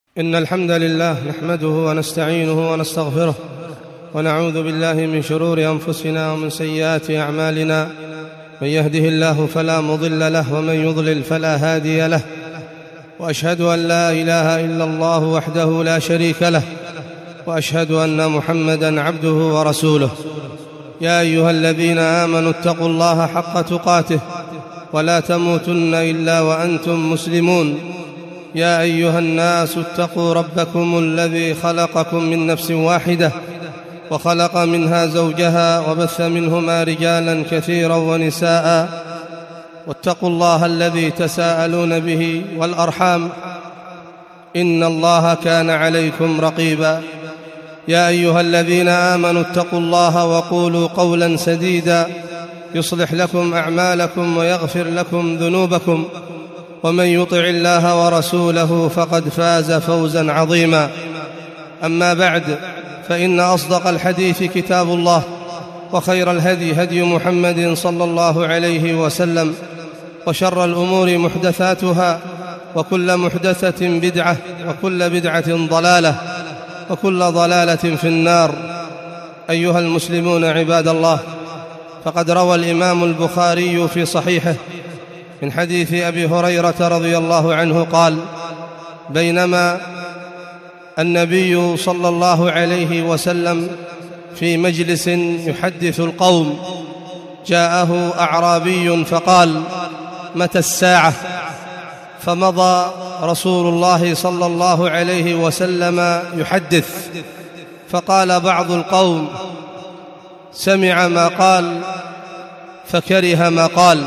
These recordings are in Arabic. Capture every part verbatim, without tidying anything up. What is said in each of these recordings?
إن الحمد لله نحمده ونستعينه ونستغفره ونعوذ بالله من شرور أنفسنا ومن سيئات أعمالنا. من يهده الله فلا مضل له ومن يضلل فلا هادي له، وأشهد أن لا إله إلا الله وحده لا شريك له، وأشهد أن محمدًا عبده ورسوله. يا أيها الذين آمنوا اتقوا الله حق تقاته ولا تموتن إلا وأنتم مسلمون. يا أيها الناس اتقوا ربكم الذي خلقكم من نفس واحدة وخلق منها زوجها وبث منهما رجالا كثيرا ونساء، واتقوا الله الذي تساءلون به والأرحام إن الله كان عليكم رقيبا. يا أيها الذين آمنوا اتقوا الله وقولوا قولا سديدا يصلح لكم أعمالكم ويغفر لكم ذنوبكم، ومن يطع الله ورسوله فقد فاز فوزا عظيما. أما بعد، فإن أصدق الحديث كتاب الله، وخير الهدي هدي محمد صلى الله عليه وسلم، وشر الأمور محدثاتها، وكل محدثة بدعة، وكل بدعة ضلالة، وكل ضلالة في النار. أيها المسلمون عباد الله، فقد روى الإمام البخاري في صحيحه من حديث أبي هريرة رضي الله عنه قال: بينما النبي صلى الله عليه وسلم في مجلس يحدث القوم جاءه أعرابي فقال: متى الساعة؟ فمضى رسول الله صلى الله عليه وسلم يحدث، فقال بعض القوم: سمع ما قال فكره ما قال،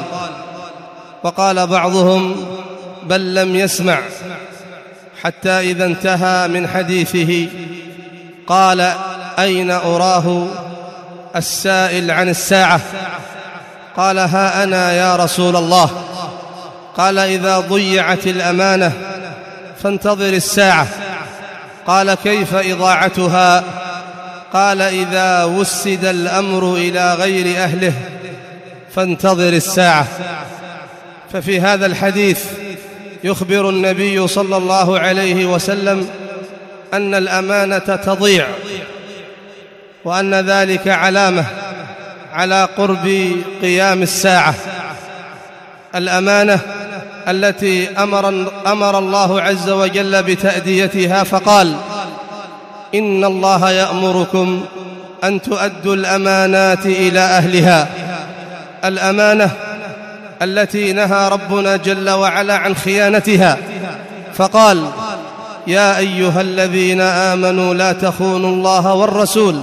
وقال بعضهم: بل لم يسمع، حتى إذا انتهى من حديثه قال: أين أراه السائل عن الساعة؟ قال: ها أنا يا رسول الله. قال: إذا ضيعت الأمانة فانتظر الساعة. قال: كيف إضاعتها؟ قال: إذا وسد الأمر إلى غير أهله فانتظر الساعة. ففي هذا الحديث يخبر النبي صلى الله عليه وسلم أن الأمانة تضيع، وأن ذلك علامة على قرب قيام الساعة. الأمانة التي أمر, أمر الله عز وجل بتأديتها، فقال: إن الله يأمركم أن تؤدوا الأمانات إلى أهلها. الأمانة التي نهى ربنا جل وعلا عن خيانتها، فقال: يا أيها الذين آمنوا لا تخونوا الله والرسول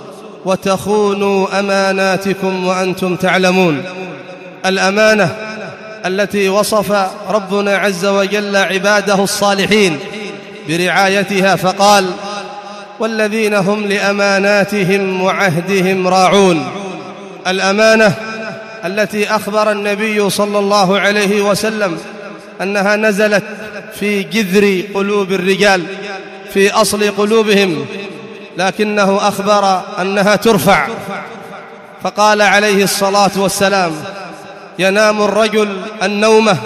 وتخونوا أماناتكم وأنتم تعلمون. الأمانة التي وصف ربنا عز وجل عباده الصالحين برعايتها، فقال: والذين هم لأماناتهم وعهدهم راعون. الأمانة التي أخبر النبي صلى الله عليه وسلم أنها نزلت في جذر قلوب الرجال، في أصل قلوبهم، لكنه أخبر أنها ترفع، فقال عليه الصلاة والسلام: ينام الرجل النومة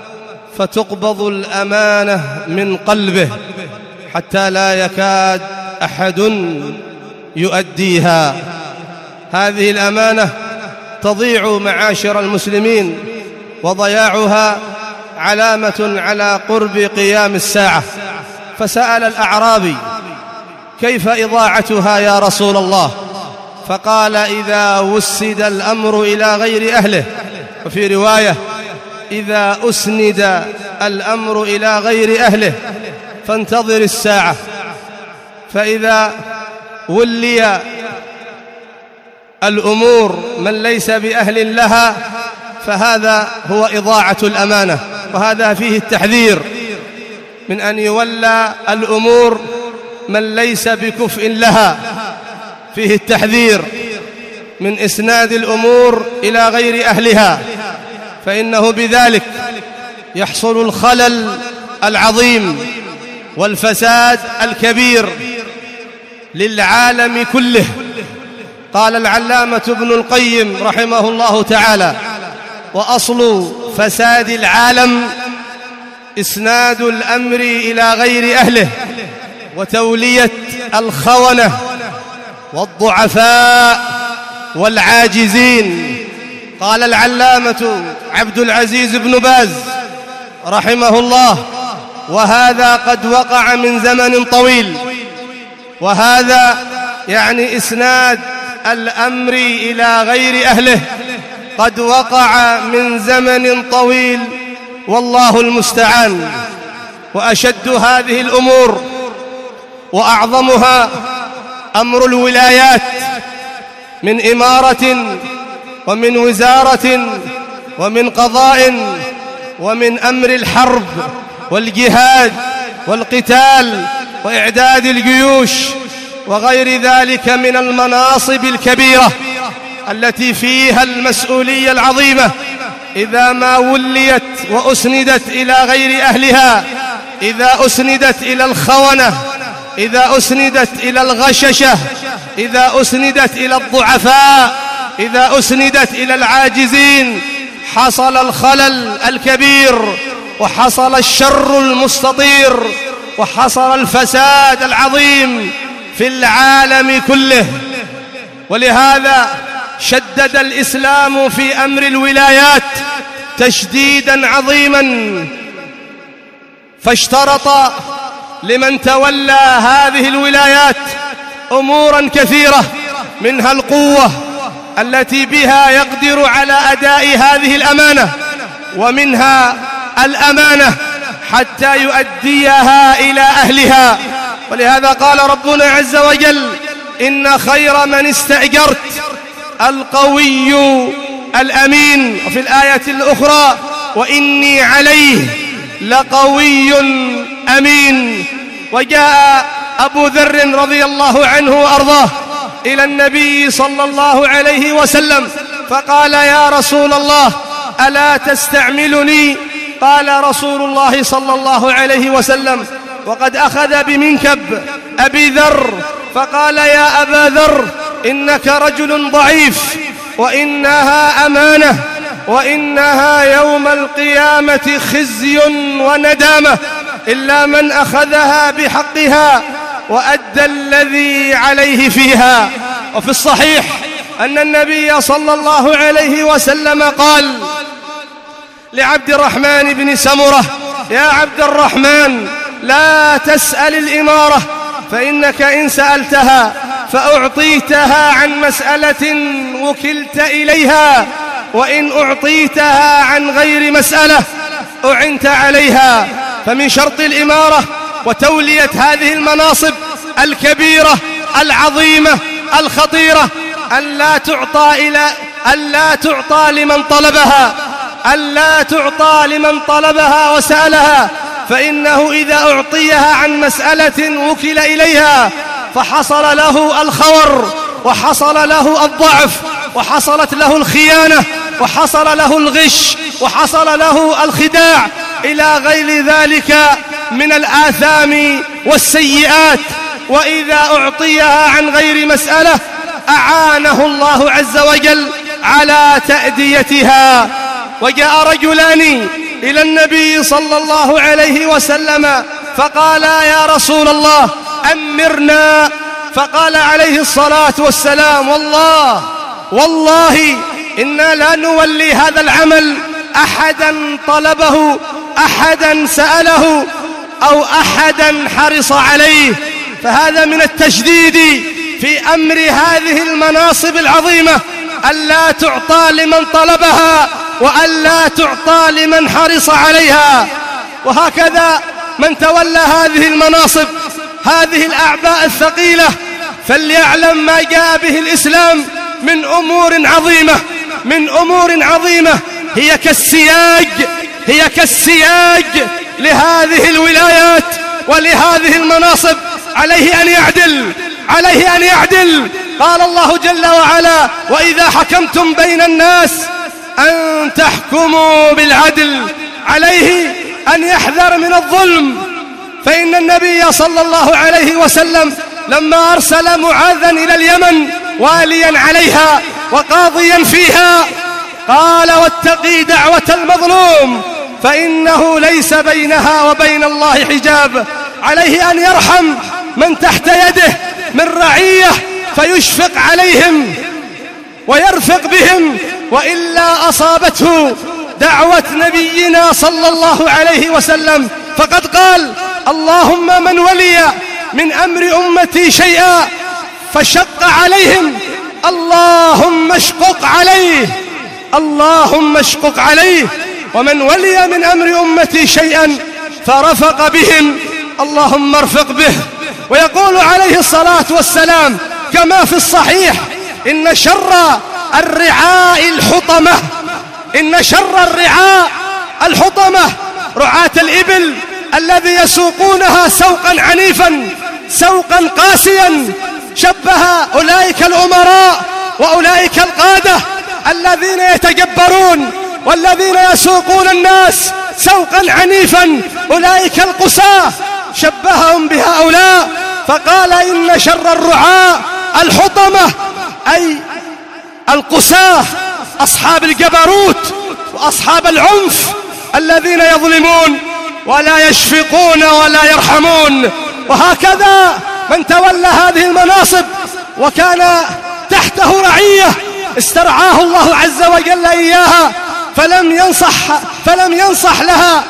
فتقبض الأمانة من قلبه حتى لا يكاد أحد يؤديها. هذه الأمانة تضيع معاشر المسلمين، وضياعها علامة على قرب قيام الساعة. فسأل الأعرابي: كيف إضاعتها يا رسول الله؟ فقال: إذا وسد الأمر إلى غير أهله. وفي رواية: إذا أسند الأمر إلى غير أهله فانتظر الساعة. فإذا ولي الأمور من ليس بأهل لها فهذا هو إضاعة الأمانة، وهذا فيه التحذير من أن يولى الأمور من ليس بكفء لها، فيه التحذير من إسناد الأمور إلى غير أهلها، فإنه بذلك يحصل الخلل العظيم والفساد الكبير للعالم كله. قال العلامة ابن القيم رحمه الله تعالى: وأصل فساد العالم إسناد الأمر إلى غير أهله، وتولية الخونة والضعفاء والعاجزين. قال العلامة عبد العزيز بن باز رحمه الله: وهذا قد وقع من زمن طويل. وهذا يعني إسناد الأمر إلى غير أهله، قد وقع من زمن طويل، والله المستعان. وأشد هذه الأمور وأعظمها أمر الولايات من إمارة ومن وزارة ومن قضاء ومن أمر الحرب والجهاد والقتال وإعداد الجيوش وغير ذلك من المناصب الكبيرة التي فيها المسؤولية العظيمة. إذا ما وليت وأسندت إلى غير أهلها، إذا أسندت إلى الخونة، إذا أسندت إلى الغششة، إذا أسندت إلى الضعفاء، إذا أسندت إلى العاجزين، حصل الخلل الكبير، وحصل الشر المستطير، وحصل الفساد العظيم في العالم كله. ولهذا شدد الإسلام في أمر الولايات تشديدا عظيما، فاشترط لمن تولى هذه الولايات أمورا كثيرة، منها القوة التي بها يقدر على أداء هذه الأمانة، ومنها الأمانة حتى يؤديها إلى أهلها. ولهذا قال ربنا عز وجل: إن خير من استأجرت القوي الأمين. وفي الآية الأخرى: وإني عليه لقوي أمين. وجاء أبو ذر رضي الله عنه وأرضاه إلى النبي صلى الله عليه وسلم فقال: يا رسول الله، ألا تستعملني؟ قال رسول الله صلى الله عليه وسلم وقد أخذ بمنكب أبي ذر فقال: يا أبا ذر، إنك رجل ضعيف، وإنها أمانة، وإنها يوم القيامة خزي وندامة، إلا من أخذها بحقها وأدى الذي عليه فيها. وفي الصحيح أن النبي صلى الله عليه وسلم قال لعبد الرحمن بن سمرة: يا عبد الرحمن، لا تسأل الإمارة، فإنك إن سألتها فأعطيتها عن مسألة وكلت إليها، وإن أعطيتها عن غير مسألة أعنت عليها. فمن شرط الإمارة وتولية هذه المناصب الكبيرة العظيمة الخطيرة أن لا تعطى إلى أن لا تعطى لمن طلبها، أن لا تعطى لمن طلبها وسألها، فإنه إذا أعطيها عن مسألة وكل إليها فحصل له الخور، وحصل له الضعف، وحصلت له الخيانة، وحصل له الغش، وحصل له الخداع إلى غير ذلك من الآثام والسيئات. وإذا أعطيها عن غير مسألة أعانه الله عز وجل على تأديتها. وجاء رجلان إلى النبي صلى الله عليه وسلم فقالا: يا رسول الله، أمرنا. فقال عليه الصلاة والسلام: والله والله إنا لا نولي هذا العمل أحدا طلبه، أحدا سأله، أو أحدا حرص عليه. فهذا من التشديد في أمر هذه المناصب العظيمة، ألا تعطى لمن طلبها، وألا تعطى لمن حرص عليها. وهكذا من تولى هذه المناصب، هذه الأعباء الثقيلة، فليعلم ما جاء به الإسلام من أمور عظيمة، من أمور عظيمة هي كالسياج، هي كالسياج لهذه الولايات ولهذه المناصب. عليه أن يعدل، عليه أن يعدل. قال الله جل وعلا: وإذا حكمتم بين الناس أن تحكموا بالعدل. عليه أن يحذر من الظلم، فإن النبي صلى الله عليه وسلم لما أرسل معاذا إلى اليمن واليا عليها وقاضيا فيها قال: واتقي دعوة المظلوم فإنه ليس بينها وبين الله حجاب. عليه أن يرحم من تحت يده من رعية فيشفق عليهم ويرفق بهم، وإلا أصابته دعوة نبينا صلى الله عليه وسلم، فقد قال: اللهم من ولي من أمر أمتي شيئا فشق عليهم اللهم اشقق عليه، اللهم اشقق عليه، ومن ولي من أمر أمتي شيئا فرفق بهم اللهم ارفق به. ويقول عليه الصلاة والسلام كما في الصحيح: إن شر الرعاء الحطمة، إن شر الرعاء الحطمة، رعاة الإبل الذي يسوقونها سوقا عنيفا سوقا قاسيا. شبه أولئك الأمراء وأولئك القادة الذين يتجبرون والذين يسوقون الناس سوقا عنيفا، أولئك القساة، شبههم بهؤلاء فقال: إن شر الرعاء الحطمة، أي القساة، أصحاب الجبروت وأصحاب العنف الذين يظلمون ولا يشفقون ولا يرحمون. وهكذا من تولى هذه المناصب وكان تحته رعية استرعاه الله عز وجل إياها فلم ينصح, فلم ينصح لها،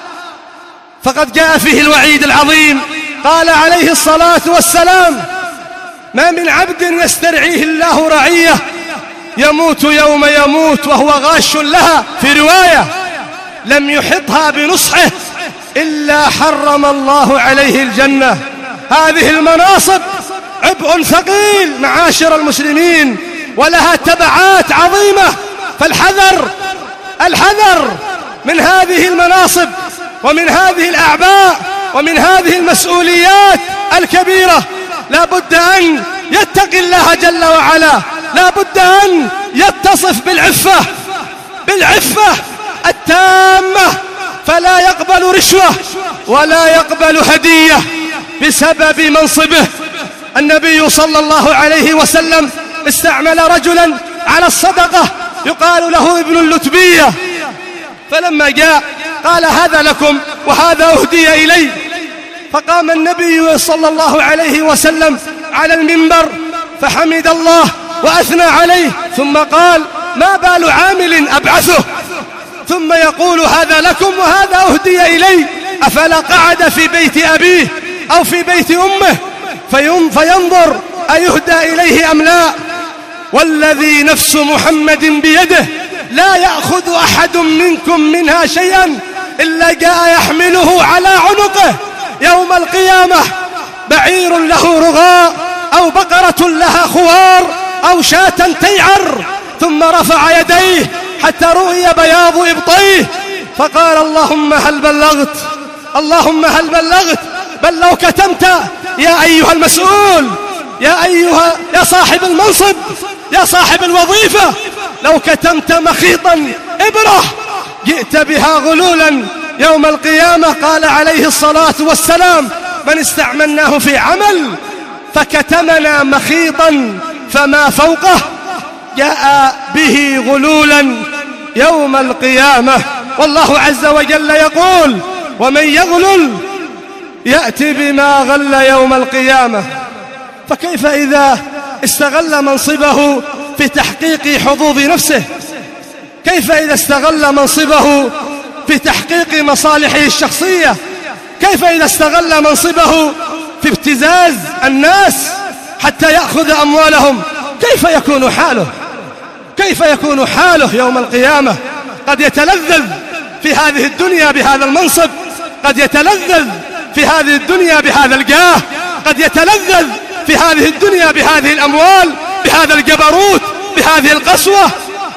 فقد جاء فيه الوعيد العظيم. قال عليه الصلاة والسلام: ما من عبد يسترعيه الله رعية يموت يوم يموت وهو غاش لها، في رواية لم يحطها بنصحه إلا حرم الله عليه الجنة. هذه المناصب عبء ثقيل معاشر المسلمين، ولها تبعات عظيمة، فالحذر الحذر من هذه المناصب ومن هذه الأعباء ومن هذه المسؤوليات الكبيرة. لا بد أن يتقي الله جل وعلا، لا بد أن يتصف بالعفة بالعفة التامة، فلا يقبل رشوة ولا يقبل هدية بسبب منصبه. النبي صلى الله عليه وسلم استعمل رجلا على الصدقة يقال له ابن اللتبية، فلما جاء قال: هذا لكم وهذا أهدي إلي. فقام النبي صلى الله عليه وسلم على المنبر فحمد الله وأثنى عليه، ثم قال: ما بال عامل أبعثه ثم يقول هذا لكم وهذا أهدي إلي؟ أفلا قعد في بيت أبيه أو في بيت أمه فينظر أيهدى إليه أم لا؟ والذي نفس محمد بيده لا يأخذ أحد منكم منها شيئا إلا جاء يحمله على عنقه يوم القيامة، بعير له رغاء أو بقرة لها خوار أو شاة تيعر، ثم رفع يديه حتى رؤي بياض إبطيه فقال: اللهم هل بلغت، اللهم هل بلغت؟ بل لو كتمت يا أيها المسؤول، يا أيها يا صاحب المنصب، يا صاحب الوظيفة، لو كتمت مخيطا إبرة جئت بها غلولا يوم القيامة. قال عليه الصلاة والسلام: من استعملناه في عمل فكتمنا مخيطا فما فوقه جاء به غلولا يوم القيامة. والله عز وجل يقول: ومن يغلل يأتي بما غل يوم القيامة. فكيف إذا استغل منصبه في تحقيق حظوظ نفسه؟ كيف إذا استغل منصبه في تحقيق مصالحه الشخصية؟ كيف إذا استغل منصبه في ابتزاز الناس حتى يأخذ أموالهم؟ كيف يكون حاله؟ كيف يكون حاله يوم القيامة؟ قد يتلذذ في هذه الدنيا بهذا المنصب، قد يتلذذ في هذه الدنيا بهذا الجاه، قد يتلذذ في هذه الدنيا بهذه الأموال، بهذا الجبروت، بهذه القسوة،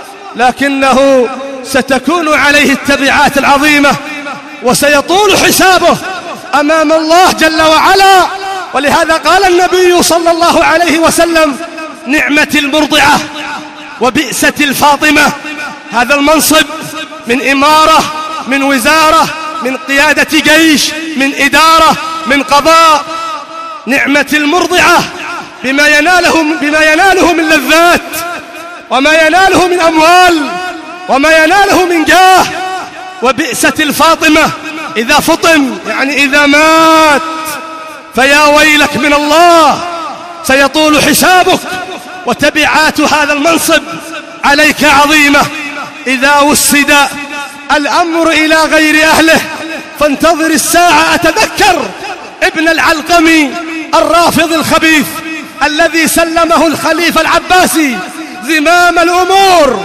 لكنه ستكون عليه التبعات العظيمة وسيطول حسابه أمام الله جل وعلا. ولهذا قال النبي صلى الله عليه وسلم: نعمة المرضعة وبئسة الفاطمة. هذا المنصب من إمارة، من وزارة، من قيادة جيش، من إدارة، من قضاء. نعمة المرضعة بما يناله, بما يناله من لذات، وما يناله من أموال، وما يناله من جاه. وبئسة الفاطمة إذا فطم، يعني إذا مات فيا ويلك من الله، سيطول حسابك، وتبعات هذا المنصب عليك عظيمة. إذا وسد الأمر إلى غير أهله فانتظر الساعة. أتذكر ابن العلقمي الرافض الخبيث الذي سلمه الخليفة العباسي زمام الأمور،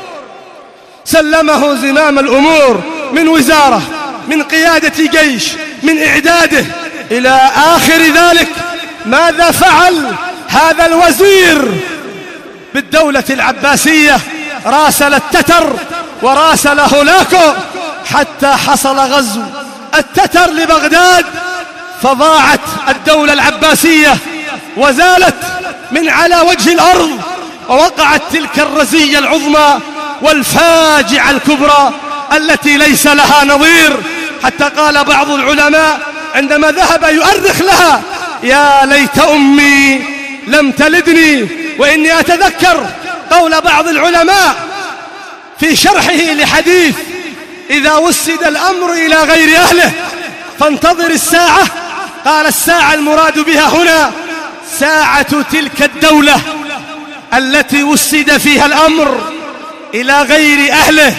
سلمه زمام الأمور من وزارة، من قيادة جيش، من إعداده إلى آخر ذلك. ماذا فعل هذا الوزير بالدولة العباسية؟ راسل التتر وراسل هولاكو حتى حصل غزو التتر لبغداد، فضاعت الدولة العباسية وزالت من على وجه الأرض، ووقعت تلك الرزية العظمى والفاجعة الكبرى التي ليس لها نظير. حتى قال بعض العلماء عندما ذهب يؤرخ لها: يا ليت أمي لم تلدني. وإني أتذكر قول بعض العلماء في شرحه لحديث إذا وسد الأمر إلى غير أهله فانتظر الساعة. قال: الساعة المراد بها هنا ساعة تلك الدولة التي وسد فيها الأمر إلى غير أهله.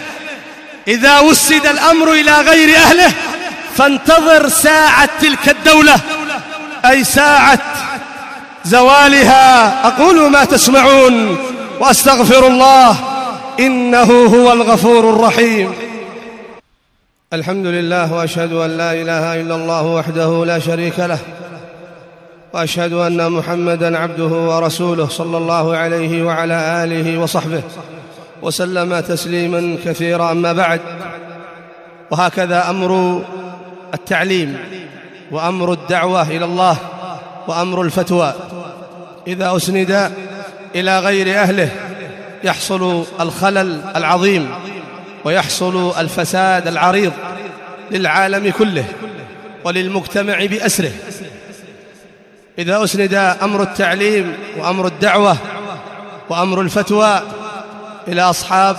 إذا وسد الأمر إلى غير أهله فانتظر ساعة تلك الدولة، أي ساعة زوالها. أقول ما تسمعون وأستغفر الله إنه هو الغفور الرحيم. الحمد لله، وأشهد أن لا إله إلا الله وحده لا شريك له، وأشهد أن محمدًا عبده ورسوله صلى الله عليه وعلى آله وصحبه وسلم تسليمًا كثيرا. أما بعد، وهكذا أمر التعليم وأمر الدعوة إلى الله وأمر الفتوى إذا أسند إلى غير أهله يحصل الخلل العظيم ويحصل الفساد العريض للعالم كله وللمجتمع بأسره. إذا أسند أمر التعليم وأمر الدعوة وأمر الفتوى إلى أصحاب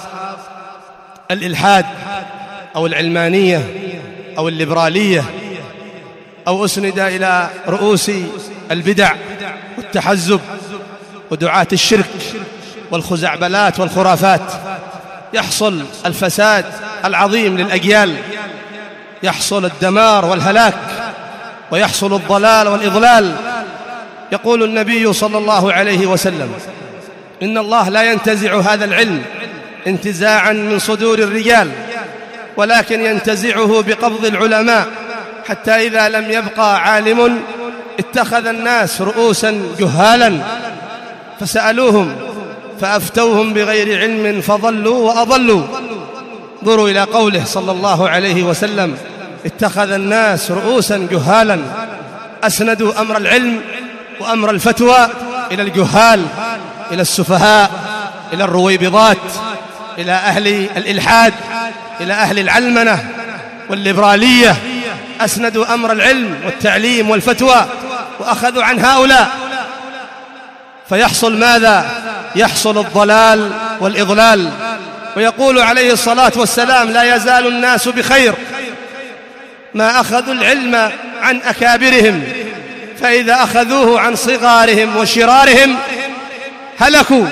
الإلحاد أو العلمانية أو الليبرالية، أو أسند إلى رؤوس البدع والتحزب ودعاة الشرك والخزعبلات والخرافات، يحصل الفساد العظيم للأجيال، يحصل الدمار والهلاك، ويحصل الضلال والإضلال. يقول النبي صلى الله عليه وسلم: إن الله لا ينتزع هذا العلم انتزاعا من صدور الرجال، ولكن ينتزعه بقبض العلماء، حتى إذا لم يبقى عالم اتخذ الناس رؤوسا جهالا فسألوهم فأفتوهم بغير علم فضلوا وأضلوا. انظروا إلى قوله صلى الله عليه وسلم: اتخذ الناس رؤوسا جهالا. أسندوا أمر العلم وأمر الفتوى إلى الجهال، إلى السفهاء، إلى الرويبضات، إلى أهل الإلحاد، إلى أهل العلمنة والليبرالية. أسندوا أمر العلم والتعليم والفتوى وأخذوا عن هؤلاء، فيحصل ماذا؟ يحصل الضلال والإضلال. ويقول عليه الصلاة والسلام: لا يزال الناس بخير ما أخذوا العلم عن أكابرهم، فإذا أخذوه عن صغارهم وشرارهم هلكوا.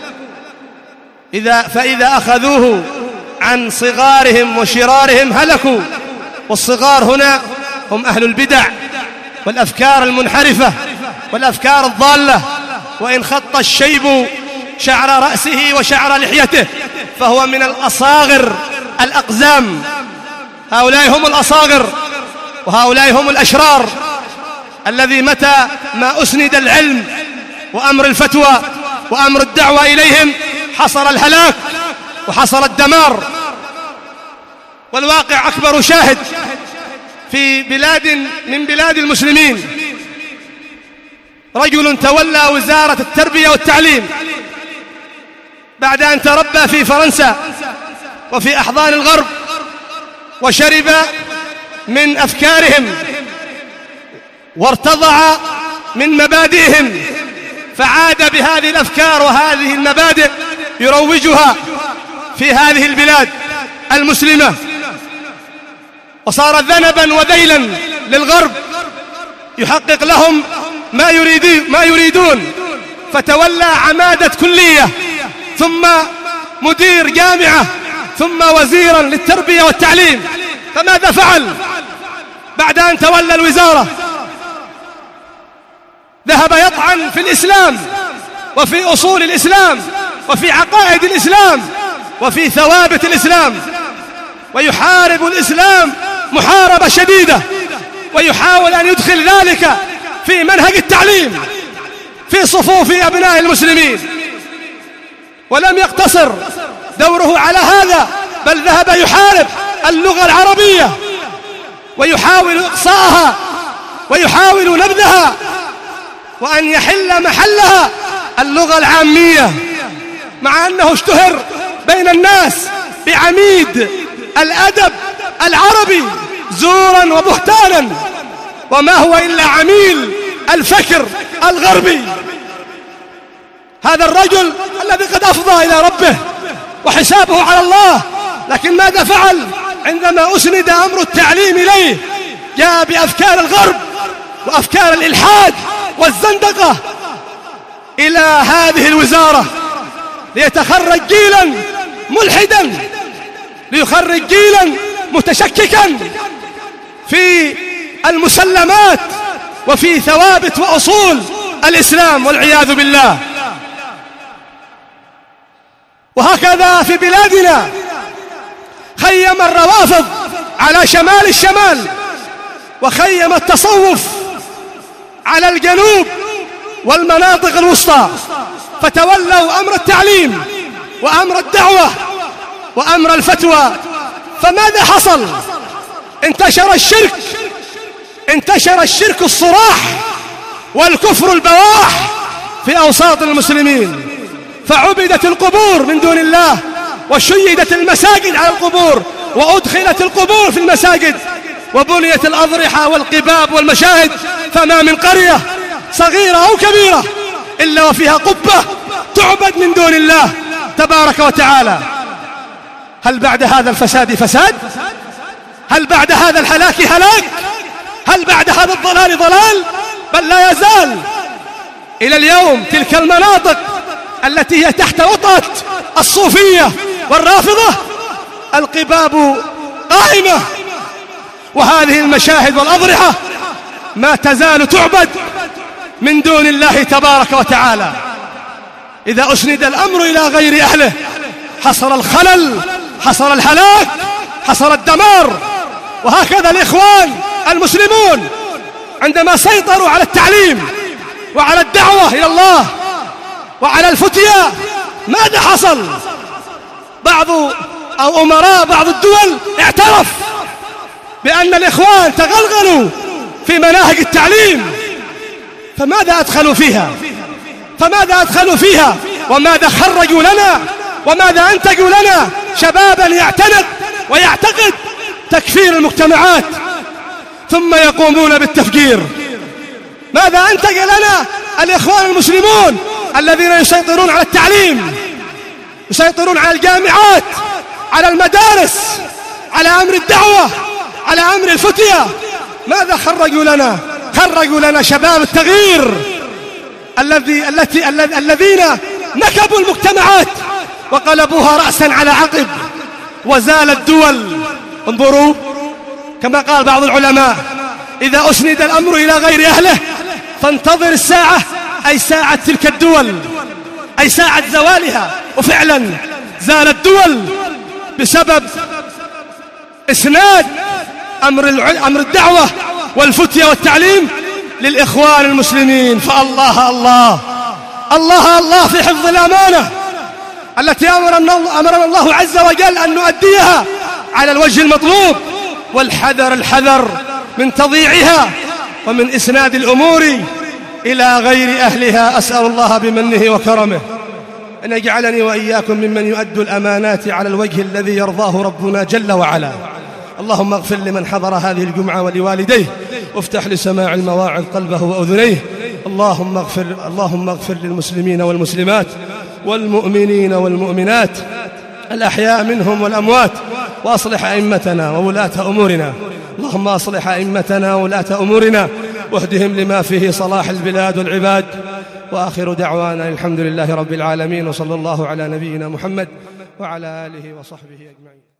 إذا فإذا أخذوه عن صغارهم وشرارهم هلكوا. والصغار هنا هم أهل البدع والأفكار المنحرفة والأفكار الضالة. وإن خط الشيب شعر رأسه وشعر لحيته فهو من الأصاغر الأقزام. هؤلاء هم الأصاغر، وهؤلاء هم الأشرار، الذي متى ما أسند العلم وأمر الفتوى وأمر الدعوة إليهم حصل الهلاك وحصل الدمار. والواقع أكبر شاهد في بلاد من بلاد المسلمين: رجل تولى وزارة التربية والتعليم بعد أن تربى في فرنسا وفي أحضان الغرب وشرب من أفكارهم وارتضع من مبادئهم، فعاد بهذه الأفكار وهذه المبادئ يروجها في هذه البلاد المسلمة، وصار ذنبا وذيلا للغرب، يحقق لهم ما يريدون ما يريدون فتولى عمادة كلية، ثم مدير جامعة، ثم وزيرا للتربية والتعليم. فماذا فعل بعد أن تولى الوزارة؟ ذهب يطعن في الإسلام وفي أصول الإسلام وفي عقائد الإسلام وفي ثوابت الإسلام، ويحارب الإسلام محاربة شديدة، ويحاول أن يدخل ذلك في منهج التعليم في صفوف أبناء المسلمين. ولم يقتصر دوره على هذا، بل ذهب يحارب اللغة العربية ويحاول إقصاءها ويحاول نبذها، وأن يحل محلها اللغة العامية، مع أنه اشتهر بين الناس بعميد الأدب العربي زورا وبهتانا، وما هو إلا عميل الفكر الغربي. هذا الرجل الذي قد أفضى إلى ربه وحسابه على الله، لكن ماذا فعل عندما أسند أمر التعليم إليه؟ جاء بأفكار الغرب وأفكار الإلحاد والزندقة إلى هذه الوزارة ليتخرج جيلا ملحدا، ليخرج جيلا متشككا في المسلمات وفي ثوابت وأصول الإسلام والعياذ بالله. وهكذا في بلادنا خيم الروافض على شمال الشمال، وخيم التصوف على الجنوب والمناطق الوسطى، فتولوا أمر التعليم وأمر الدعوة وأمر الفتوى. فماذا حصل؟ انتشر الشرك، انتشر الشرك الصراح والكفر البواح في أوساط المسلمين، فعبدت القبور من دون الله، وشيدت المساجد على القبور، وأدخلت القبور في المساجد، وبنيت الأضرحة والقباب والمشاهد. فما من قرية صغيرة أو كبيرة إلا وفيها قبة تعبد من دون الله تبارك وتعالى. هل بعد هذا الفساد فساد؟ هل بعد هذا الهلاك هلاك؟ هل بعد هذا الضلال ضلال؟ بل لا يزال إلى اليوم تلك المناطق التي هي تحت وطأة الصوفية والرافضة القباب قائمة، وهذه المشاهد والأضرحة ما تزال تعبد من دون الله تبارك وتعالى. إذا أسند الأمر إلى غير أهله حصل الخلل، حصل الهلاك، حصل الدمار. وهكذا الإخوان المسلمون عندما سيطروا على التعليم وعلى الدعوة إلى الله وعلى الفتيا، ماذا حصل؟ بعض أو أمراء بعض الدول اعترف بأن الإخوان تغلغلوا في مناهج التعليم، فماذا أدخلوا فيها؟ فماذا أدخلوا فيها؟ وماذا خرجوا لنا؟ وماذا أنتجوا لنا؟ شبابا يعتنق ويعتقد تكفير المجتمعات، ثم يقومون بالتفجير. ماذا أنتج لنا الإخوان المسلمون الذين يسيطرون على التعليم، يسيطرون على الجامعات، على المدارس، على أمر الدعوة، على أمر الفتية؟ ماذا خرجوا لنا؟ خرجوا لنا شباب التغيير الذي التي الذين نكبوا المجتمعات وقلبوها رأسا على عقب، وزالت دول. انظروا كما قال بعض العلماء: إذا أسند الأمر إلى غير أهله فانتظر الساعة، أي ساعة تلك الدول، أي ساعة زوالها. وفعلا زالت دول بسبب إسناد أمر أمر الدعوة والفتية والتعليم للإخوان المسلمين. فالله الله الله الله في حفظ الأمانة التي أمرنا أمرنا الله عز وجل أن نؤديها على الوجه المطلوب، والحذر الحذر من تضييعها ومن إسناد الأمور إلى غير أهلها. أسأل الله بمنه وكرمه أن يجعلني وإياكم ممن يؤدي الأمانات على الوجه الذي يرضاه ربنا جل وعلا. اللهم اغفر لمن حضر هذه الجمعة ولوالديه، وافتح لسماع المواعظ قلبه وأذنيه. اللهم اغفر اللهم اغفر للمسلمين والمسلمات والمؤمنين والمؤمنات الأحياء منهم والأموات، وأصلح أئمتنا وولاة أمورنا. اللهم أصلح أئمتنا وولاة أمورنا واهدهم لما فيه صلاح البلاد والعباد. وآخر دعوانا الحمد لله رب العالمين، وصلى الله على نبينا محمد وعلى آله وصحبه أجمعين.